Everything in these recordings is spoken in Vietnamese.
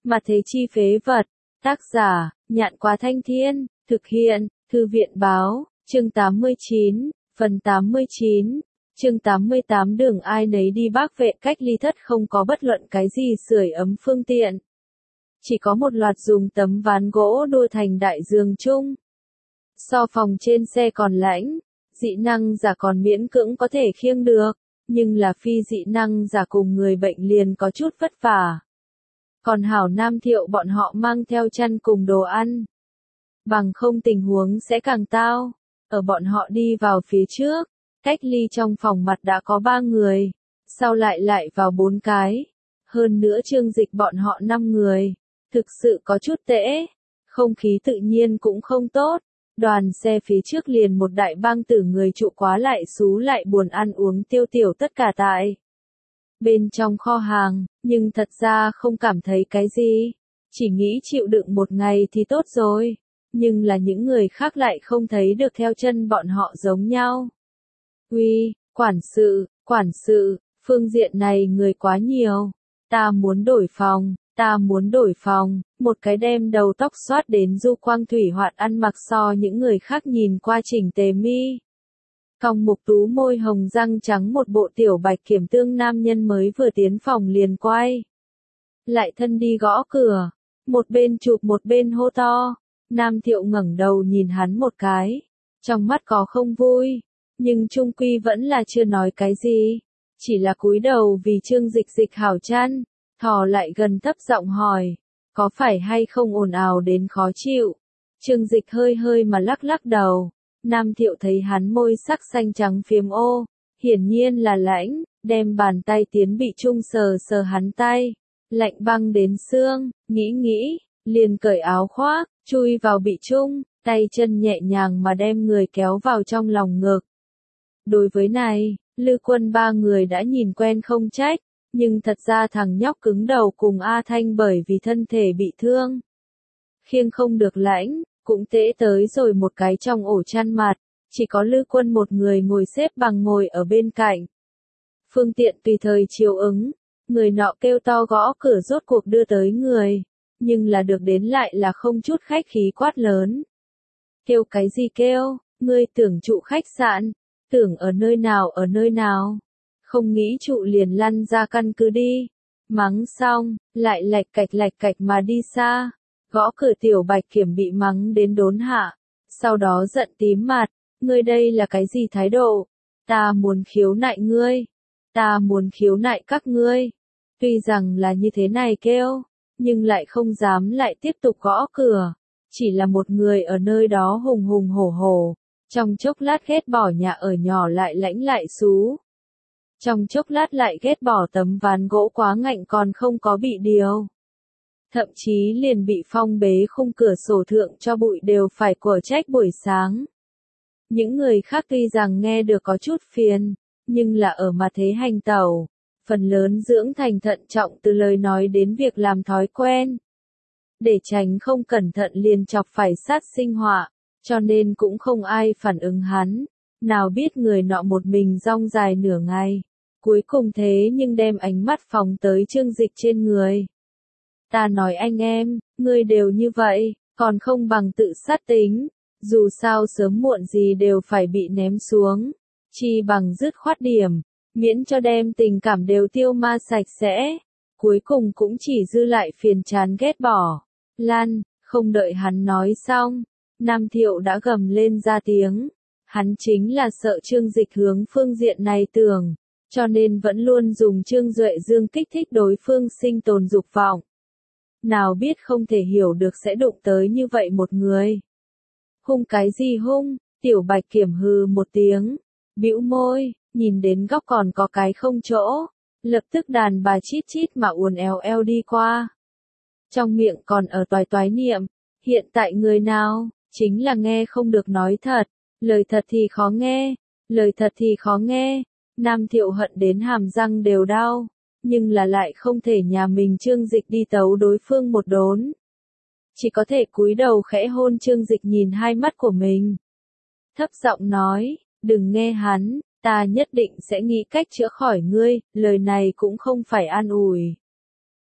Mà thế chi phế vật. Tác giả, Nhạn Quá Thanh Thiên, thực hiện, Thư viện báo, chương 89, phần 89, chương 88 đường ai nấy đi bác vệ cách ly thất không có bất luận cái gì sưởi ấm phương tiện. Chỉ có một loạt dùng tấm ván gỗ đua thành đại giường chung. So phòng trên xe còn lãnh, dị năng giả còn miễn cưỡng có thể khiêng được, nhưng là phi dị năng giả cùng người bệnh liền có chút vất vả. Còn hảo Nam Thiệu bọn họ mang theo chăn cùng đồ ăn. Bằng không tình huống sẽ càng tao. Ở bọn họ đi vào phía trước, cách ly trong phòng mặt đã có 3 người, sau lại vào 4 cái. Hơn nữa Trương Dịch bọn họ 5 người. Thực sự có chút tễ, không khí tự nhiên cũng không tốt. Đoàn xe phía trước liền một đại bang tử người trụ quá lại xú lại buồn ăn uống tiêu tiểu tất cả tại bên trong kho hàng, nhưng thật ra không cảm thấy cái gì, chỉ nghĩ chịu đựng một ngày thì tốt rồi, nhưng là những người khác lại không thấy được theo chân bọn họ giống nhau. Uy, quản sự, phương diện này người quá nhiều, ta muốn đổi phòng, một cái đem đầu tóc xoát đến du quang thủy hoạt ăn mặc so những người khác nhìn qua chỉnh tề mi. Cong mục tú môi hồng răng trắng một bộ tiểu bạch kiểm tương nam nhân mới vừa tiến phòng liền quay. Lại thân đi gõ cửa, một bên chụp một bên hô to, Nam Thiệu ngẩng đầu nhìn hắn một cái, trong mắt có không vui, nhưng chung quy vẫn là chưa nói cái gì, chỉ là cúi đầu vì Trương Dịch Dịch hảo chăn. Thò lại gần thấp giọng hỏi, có phải hay không ồn ào đến khó chịu? Trương Dịch hơi mà lắc đầu. Nam Thiệu thấy hắn môi sắc xanh trắng phiếm ô, hiển nhiên là lãnh, đem bàn tay tiến bị trung sờ hắn tay, lạnh băng đến xương, nghĩ, liền cởi áo khoác, chui vào bị trung, tay chân nhẹ nhàng mà đem người kéo vào trong lòng ngực. Đối với này, Lư Quân 3 người đã nhìn quen không trách. Nhưng thật ra thằng nhóc cứng đầu cùng A Thanh bởi vì thân thể bị thương. Khiêng không được lãnh, cũng tễ tới rồi một cái trong ổ chăn mặt, chỉ có Lư Quân một người ngồi xếp bằng ngồi ở bên cạnh. Phương tiện tùy thời chiều ứng, người nọ kêu to gõ cửa rốt cuộc đưa tới người, nhưng là được đến lại là không chút khách khí quát lớn. Kêu cái gì kêu, ngươi tưởng trụ khách sạn, tưởng ở nơi nào. Không nghĩ trụ liền lăn ra căn cứ đi. Mắng xong, lại lạch cạch mà đi xa. Gõ cửa tiểu bạch kiểm bị mắng đến đốn hạ. Sau đó giận tím mặt, ngươi đây là cái gì thái độ? Ta muốn khiếu nại ngươi. Ta muốn khiếu nại các ngươi. Tuy rằng là như thế này kêu, nhưng lại không dám lại tiếp tục gõ cửa. Chỉ là một người ở nơi đó hùng hổ. Trong chốc lát ghét bỏ nhà ở nhỏ lại lãnh lại xú. Trong chốc lát lại ghét bỏ tấm ván gỗ quá ngạnh còn không có bị điều. Thậm chí liền bị phong bế khung cửa sổ thượng cho bụi đều phải của trách buổi sáng. Những người khác tuy rằng nghe được có chút phiền, nhưng là ở mặt thế hành tẩu, phần lớn dưỡng thành thận trọng từ lời nói đến việc làm thói quen. Để tránh không cẩn thận liền chọc phải sát sinh họa, cho nên cũng không ai phản ứng hắn. Nào biết người nọ một mình rong dài nửa ngày, cuối cùng thế nhưng đem ánh mắt phóng tới Trương Dịch trên người. Ta nói anh em, ngươi đều như vậy, còn không bằng tự sát tính, dù sao sớm muộn gì đều phải bị ném xuống, chi bằng dứt khoát điểm, miễn cho đem tình cảm đều tiêu ma sạch sẽ, cuối cùng cũng chỉ dư lại phiền chán ghét bỏ. Lan, không đợi hắn nói xong, Nam Thiệu đã gầm lên ra tiếng. Hắn chính là sợ Trương Dịch hướng phương diện này tưởng, cho nên vẫn luôn dùng Trương Duệ Dương kích thích đối phương sinh tồn dục vọng. Nào biết không thể hiểu được sẽ đụng tới như vậy một người. Hung cái gì hung, tiểu bạch kiểm hừ một tiếng, bĩu môi, nhìn đến góc còn có cái không chỗ, lập tức đàn bà chít mà uốn éo đi qua. Trong miệng còn ở toái niệm, hiện tại người nào, chính là nghe không được nói thật. Lời thật thì khó nghe, Nam Thiệu hận đến hàm răng đều đau, nhưng là lại không thể nhà mình Trương Dịch đi tấu đối phương một đốn. Chỉ có thể cúi đầu khẽ hôn Trương Dịch nhìn hai mắt của mình. Thấp giọng nói, đừng nghe hắn, ta nhất định sẽ nghĩ cách chữa khỏi ngươi, lời này cũng không phải an ủi.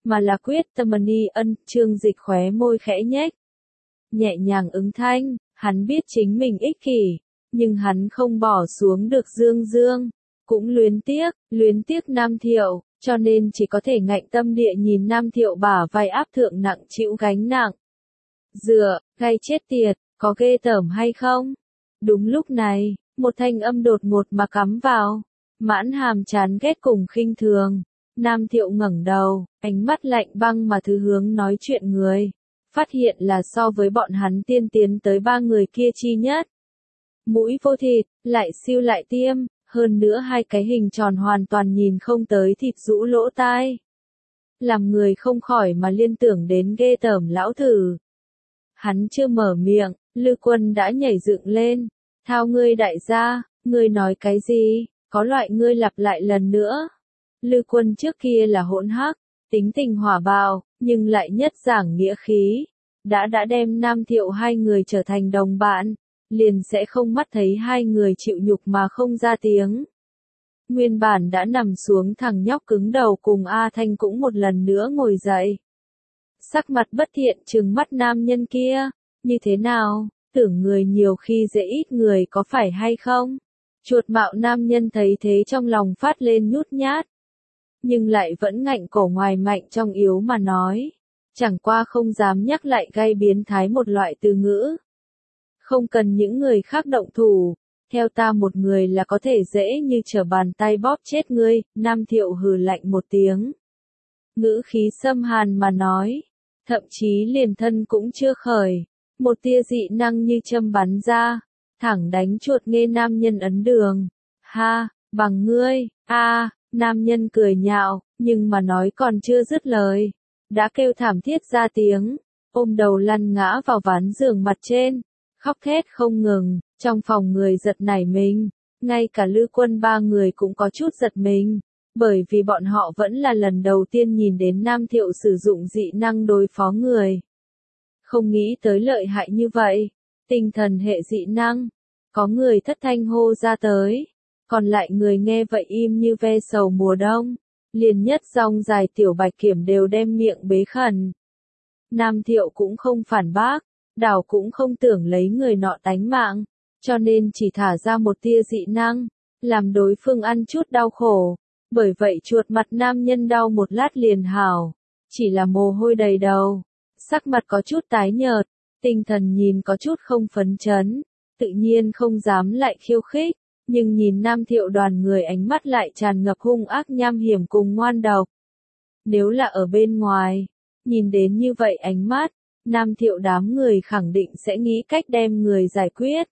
mà là quyết tâm ni ân. Trương Dịch khóe môi khẽ nhếch, nhẹ nhàng ứng thanh, hắn biết chính mình ích kỷ, nhưng hắn không bỏ xuống được Dương Dương, cũng luyến tiếc Nam Thiệu, cho nên chỉ có thể ngạnh tâm địa nhìn Nam Thiệu bả vai áp thượng nặng chịu gánh nặng. Dựa, gai chết tiệt, có ghê tởm hay không? Đúng lúc này, một thanh âm đột ngột mà cắm vào, mãn hàm chán ghét cùng khinh thường. Nam Thiệu ngẩng đầu, ánh mắt lạnh băng mà thứ hướng nói chuyện người, phát hiện là so với bọn hắn tiên tiến tới 3 người kia chi nhất. Mũi vô thịt, lại siêu lại tiêm, hơn nữa hai cái hình tròn hoàn toàn nhìn không tới thịt rũ lỗ tai. Làm người không khỏi mà liên tưởng đến ghê tởm lão thử. Hắn chưa mở miệng, Lư Quân đã nhảy dựng lên. Thao ngươi đại gia, ngươi nói cái gì, có loại ngươi lặp lại lần nữa. Lư Quân trước kia là hỗn hắc, tính tình hỏa bạo, nhưng lại nhất giảng nghĩa khí. Đã đem Nam Thiệu hai người trở thành đồng bạn, liền sẽ không mắt thấy hai người chịu nhục mà không ra tiếng. Nguyên bản đã nằm xuống thằng nhóc cứng đầu cùng A Thanh cũng một lần nữa ngồi dậy. Sắc mặt bất thiện trừng mắt nam nhân kia, như thế nào, tưởng người nhiều khi dễ ít người có phải hay không? Chuột mạo nam nhân thấy thế trong lòng phát lên nhút nhát, nhưng lại vẫn ngạnh cổ ngoài mạnh trong yếu mà nói, chẳng qua không dám nhắc lại gây biến thái một loại từ ngữ. Không cần những người khác động thủ, theo ta một người là có thể dễ như trở bàn tay bóp chết ngươi. Nam Thiệu hừ lạnh một tiếng, ngữ khí xâm hàn mà nói, thậm chí liền thân cũng chưa khởi, một tia dị năng như châm bắn ra, thẳng đánh chuột nghe nam nhân ấn đường. Ha, bằng ngươi, nam nhân cười nhạo, nhưng mà nói còn chưa dứt lời, đã kêu thảm thiết ra tiếng, ôm đầu lăn ngã vào ván giường mặt trên, khóc thét không ngừng. Trong phòng người giật nảy mình, ngay cả Lư Quân 3 người cũng có chút giật mình, bởi vì bọn họ vẫn là lần đầu tiên nhìn đến Nam Thiệu sử dụng dị năng đối phó người. Không nghĩ tới lợi hại như vậy, tinh thần hệ dị năng, có người thất thanh hô ra tới, còn lại người nghe vậy im như ve sầu mùa đông, liền nhất dòng dài tiểu bạch kiểm đều đem miệng bế khẩn. Nam Thiệu cũng không phản bác, đảo cũng không tưởng lấy người nọ tánh mạng, cho nên chỉ thả ra một tia dị năng, làm đối phương ăn chút đau khổ. Bởi vậy chuột mặt nam nhân đau một lát liền hảo, chỉ là mồ hôi đầy đầu, sắc mặt có chút tái nhợt, tinh thần nhìn có chút không phấn chấn, tự nhiên không dám lại khiêu khích, nhưng nhìn Nam Thiệu đoàn người ánh mắt lại tràn ngập hung ác nham hiểm cùng ngoan độc. Nếu là ở bên ngoài, nhìn đến như vậy ánh mắt, Nam Thiệu đám người khẳng định sẽ nghĩ cách đem người giải quyết,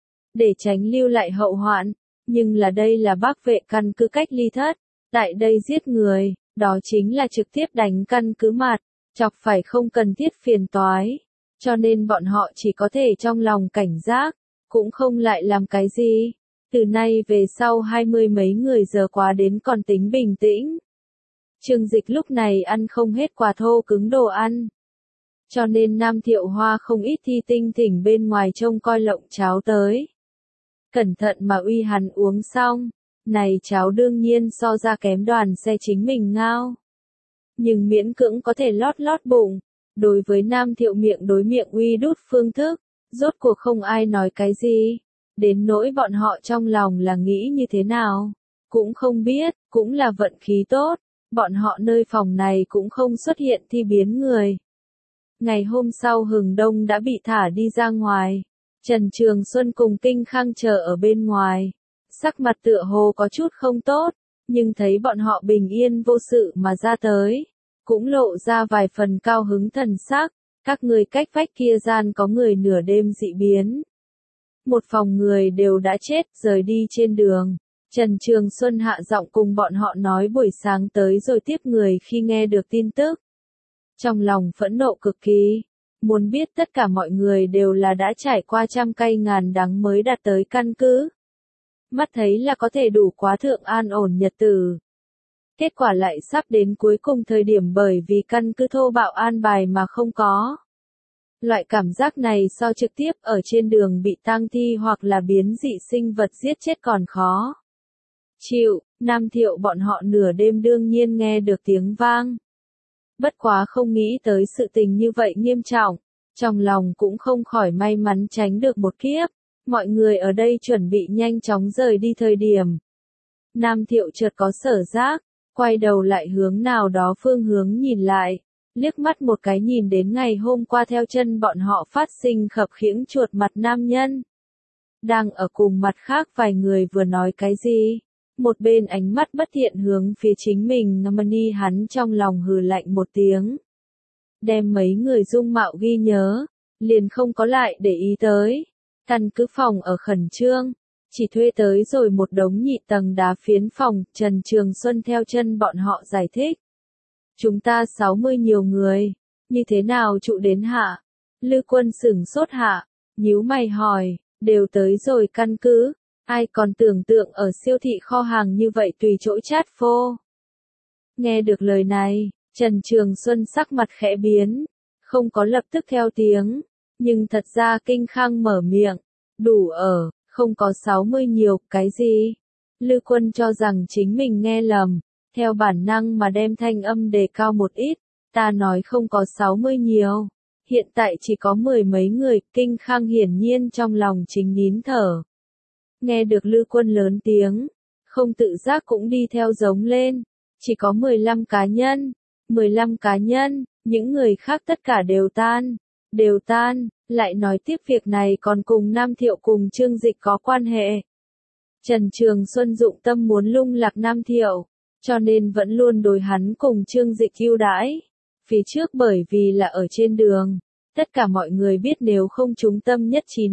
để tránh lưu lại hậu hoạn, nhưng là đây là Bắc Vệ căn cứ cách ly thất, tại đây giết người, đó chính là trực tiếp đánh căn cứ mặt, chọc phải không cần thiết phiền toái, cho nên bọn họ chỉ có thể trong lòng cảnh giác, cũng không lại làm cái gì. Từ nay về sau 20 mấy người giờ quá đến còn tính bình tĩnh. Trương Dịch lúc này ăn không hết quả thô cứng đồ ăn, cho nên Nam Thiệu Hoa không ít thi tinh thỉnh bên ngoài trông coi lộng cháo tới. Cẩn thận mà uy hắn uống xong, này cháo đương nhiên so ra kém đoàn xe chính mình ngao. Nhưng miễn cưỡng có thể lót bụng, đối với Nam Thiệu miệng đối miệng uy đút phương thức, rốt cuộc không ai nói cái gì, đến nỗi bọn họ trong lòng là nghĩ như thế nào, cũng không biết, cũng là vận khí tốt, bọn họ nơi phòng này cũng không xuất hiện thi biến người. Ngày hôm sau Hừng Đông đã bị thả đi ra ngoài. Trần Trường Xuân cùng Kinh Khang chờ ở bên ngoài. Sắc mặt tựa hồ có chút không tốt, nhưng thấy bọn họ bình yên vô sự mà ra tới, cũng lộ ra vài phần cao hứng thần sắc. Các người cách vách kia gian có người nửa đêm dị biến. Một phòng người đều đã chết rời đi trên đường. Trần Trường Xuân hạ giọng cùng bọn họ nói buổi sáng tới rồi tiếp người khi nghe được tin tức. Trong lòng phẫn nộ cực kỳ, muốn biết tất cả mọi người đều là đã trải qua trăm cay ngàn đắng mới đạt tới căn cứ. Mắt thấy là có thể đủ quá thượng an ổn nhật tử. Kết quả lại sắp đến cuối cùng thời điểm bởi vì căn cứ thô bạo an bài mà không có. Loại cảm giác này so trực tiếp ở trên đường bị tang thi hoặc là biến dị sinh vật giết chết còn khó chịu. Nam Thiệu bọn họ nửa đêm đương nhiên nghe được tiếng vang. Bất quá không nghĩ tới sự tình như vậy nghiêm trọng, trong lòng cũng không khỏi may mắn tránh được một kiếp. Mọi người ở đây chuẩn bị nhanh chóng rời đi thời điểm. Nam Thiệu chợt có sở giác, quay đầu lại hướng nào đó phương hướng nhìn lại, liếc mắt một cái nhìn đến ngày hôm qua theo chân bọn họ phát sinh khập khiễng chuột mặt nam nhân. Đang ở cùng mặt khác vài người vừa nói cái gì? Một bên ánh mắt bất thiện hướng phía chính mình Mani hắn trong lòng hừ lạnh một tiếng. Đem mấy người dung mạo ghi nhớ, liền không có lại để ý tới. Căn cứ phòng ở khẩn trương, chỉ thuê tới rồi một đống nhị tầng đá phiến phòng, Trần Trường Xuân theo chân bọn họ giải thích. Chúng ta 60 nhiều người, như thế nào trụ đến hạ? Lư Quân sửng sốt hạ, nhíu mày hỏi, đều tới rồi căn cứ, ai còn tưởng tượng ở siêu thị kho hàng như vậy tùy chỗ chát phô. Nghe được lời này, Trần Trường Xuân sắc mặt khẽ biến, không có lập tức theo tiếng, nhưng thật ra Kinh Khang mở miệng, đủ ở, không có 60 nhiều, cái gì? Lư Quân cho rằng chính mình nghe lầm, theo bản năng mà đem thanh âm đề cao một ít, ta nói không có 60 nhiều, hiện tại chỉ có 10 mấy người, Kinh Khang hiển nhiên trong lòng chính nín thở. Nghe được Lư Quân lớn tiếng, không tự giác cũng đi theo giống lên, chỉ có 15 cá nhân, 15 cá nhân, những người khác tất cả đều tan, lại nói tiếp việc này còn cùng Nam Thiệu cùng Trương Dịch có quan hệ. Trần Trường Xuân dụng tâm muốn lung lạc Nam Thiệu, cho nên vẫn luôn đối hắn cùng Trương Dịch ưu đãi. Phía trước bởi vì là ở trên đường, tất cả mọi người biết nếu không chúng tâm nhất trí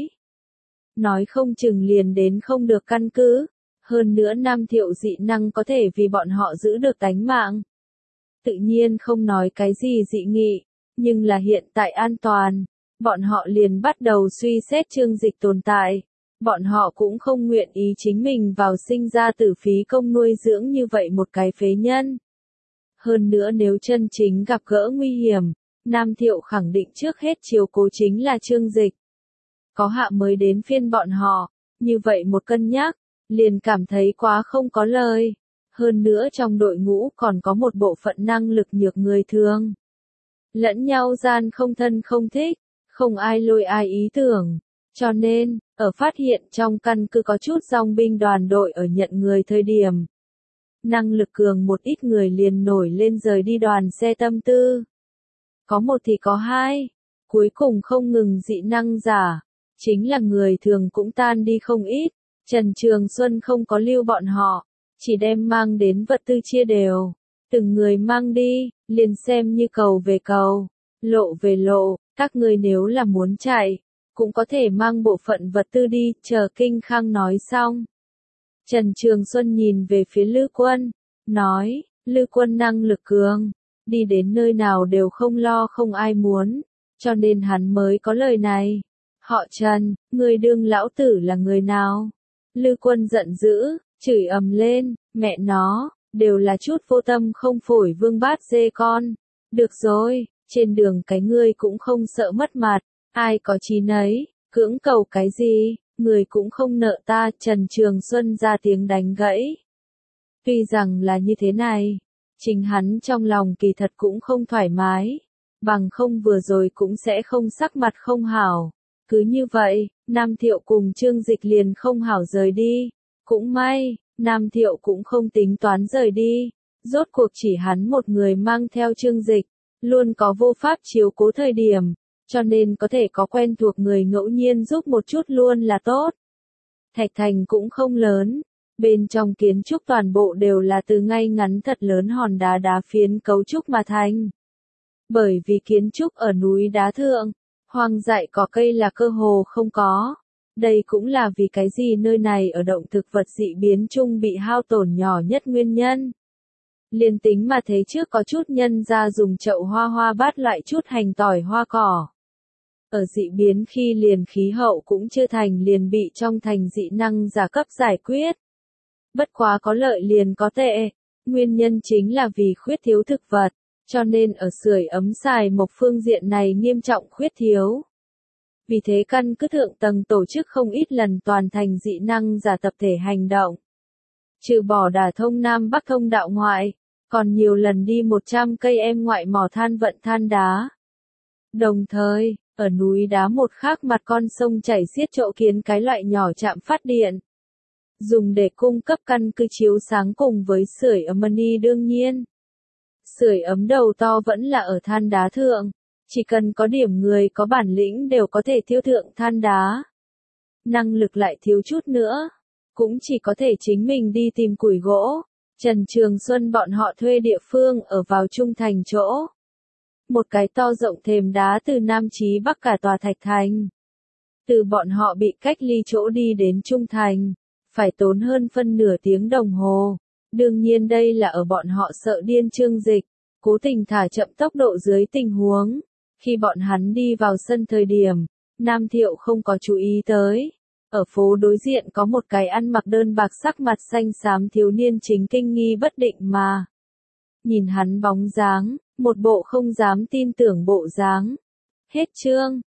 nói không chừng liền đến không được căn cứ, hơn nữa Nam Thiệu dị năng có thể vì bọn họ giữ được tánh mạng. Tự nhiên không nói cái gì dị nghị, nhưng là hiện tại an toàn, bọn họ liền bắt đầu suy xét Trương Dịch tồn tại. Bọn họ cũng không nguyện ý chính mình vào sinh ra tử phí công nuôi dưỡng như vậy một cái phế nhân. Hơn nữa nếu chân chính gặp gỡ nguy hiểm, Nam Thiệu khẳng định trước hết chiếu cố chính là Trương Dịch. Có hạ mới đến phiên bọn họ, như vậy một cân nhắc, liền cảm thấy quá không có lời. Hơn nữa trong đội ngũ còn có một bộ phận năng lực nhược người thường. Lẫn nhau gian không thân không thích, không ai lôi ai ý tưởng. Cho nên, ở phát hiện trong căn cứ có chút dòng binh đoàn đội ở nhận người thời điểm. Năng lực cường một ít người liền nổi lên rời đi đoàn xe tâm tư. Có một thì có hai, cuối cùng không ngừng dị năng giả, chính là người thường cũng tan đi không ít. Trần Trường Xuân không có lưu bọn họ, chỉ đem mang đến vật tư chia đều. Từng người mang đi, liền xem như cầu về cầu, lộ về lộ, các người nếu là muốn chạy, cũng có thể mang bộ phận vật tư đi, chờ Kinh Khang nói xong. Trần Trường Xuân nhìn về phía Lư Quân, nói, Lư Quân năng lực cường, đi đến nơi nào đều không lo không ai muốn, cho nên hắn mới có lời này. Họ Trần, người đương lão tử là người nào? Lư Quân giận dữ, chửi ầm lên, mẹ nó, đều là chút vô tâm không phổi vương bát dê con. Được rồi, trên đường cái ngươi cũng không sợ mất mặt, ai có chí nấy, cưỡng cầu cái gì, người cũng không nợ ta. Trần Trường Xuân ra tiếng đánh gãy. Tuy rằng là như thế này, chính hắn trong lòng kỳ thật cũng không thoải mái, bằng không vừa rồi cũng sẽ không sắc mặt không hảo. Cứ như vậy, Nam Thiệu cùng Trương Dịch liền không hảo rời đi. Cũng may, Nam Thiệu cũng không tính toán rời đi. Rốt cuộc chỉ hắn một người mang theo Trương Dịch, luôn có vô pháp chiếu cố thời điểm, cho nên có thể có quen thuộc người ngẫu nhiên giúp một chút luôn là tốt. Thạch Thành cũng không lớn, bên trong kiến trúc toàn bộ đều là từ ngay ngắn thật lớn hòn đá đá phiến cấu trúc mà thành. Bởi vì kiến trúc ở núi đá thượng, hoang dại cỏ cây là cơ hồ không có. Đây cũng là vì cái gì nơi này ở động thực vật dị biến chung bị hao tổn nhỏ nhất nguyên nhân. Liên tính mà thấy trước có chút nhân ra dùng chậu hoa bát loại chút hành tỏi hoa cỏ. Ở dị biến khi liền khí hậu cũng chưa thành liền bị trong thành dị năng giả cấp giải quyết. Bất quá có lợi liền có tệ, nguyên nhân chính là vì khuyết thiếu thực vật, cho nên ở sưởi ấm xài một phương diện này nghiêm trọng khuyết thiếu. Vì thế căn cứ thượng tầng tổ chức không ít lần toàn thành dị năng giả tập thể hành động. Trừ bỏ đả thông Nam Bắc thông đạo ngoại, còn nhiều lần đi 100 cây em ngoại mỏ than vận than đá. Đồng thời, ở núi đá một khác mặt con sông chảy xiết chỗ kiến cái loại nhỏ trạm phát điện, dùng để cung cấp căn cứ chiếu sáng cùng với sưởi ấm mini đương nhiên. Sưởi ấm đầu to vẫn là ở than đá thượng, chỉ cần có điểm người có bản lĩnh đều có thể thiêu thượng than đá. Năng lực lại thiếu chút nữa, cũng chỉ có thể chính mình đi tìm củi gỗ. Trần Trường Xuân bọn họ thuê địa phương ở vào trung thành chỗ. Một cái to rộng thềm đá từ Nam chí Bắc cả tòa Thạch Thành. Từ bọn họ bị cách ly chỗ đi đến trung thành, phải tốn hơn phân nửa tiếng đồng hồ. Đương nhiên đây là ở bọn họ sợ điên Trương Dịch, cố tình thả chậm tốc độ dưới tình huống. Khi bọn hắn đi vào sân thời điểm, Nam Thiệu không có chú ý tới. Ở phố đối diện có một cái ăn mặc đơn bạc sắc mặt xanh xám thiếu niên chính kinh nghi bất định mà. Nhìn hắn bóng dáng, một bộ không dám tin tưởng bộ dáng. Hết chương.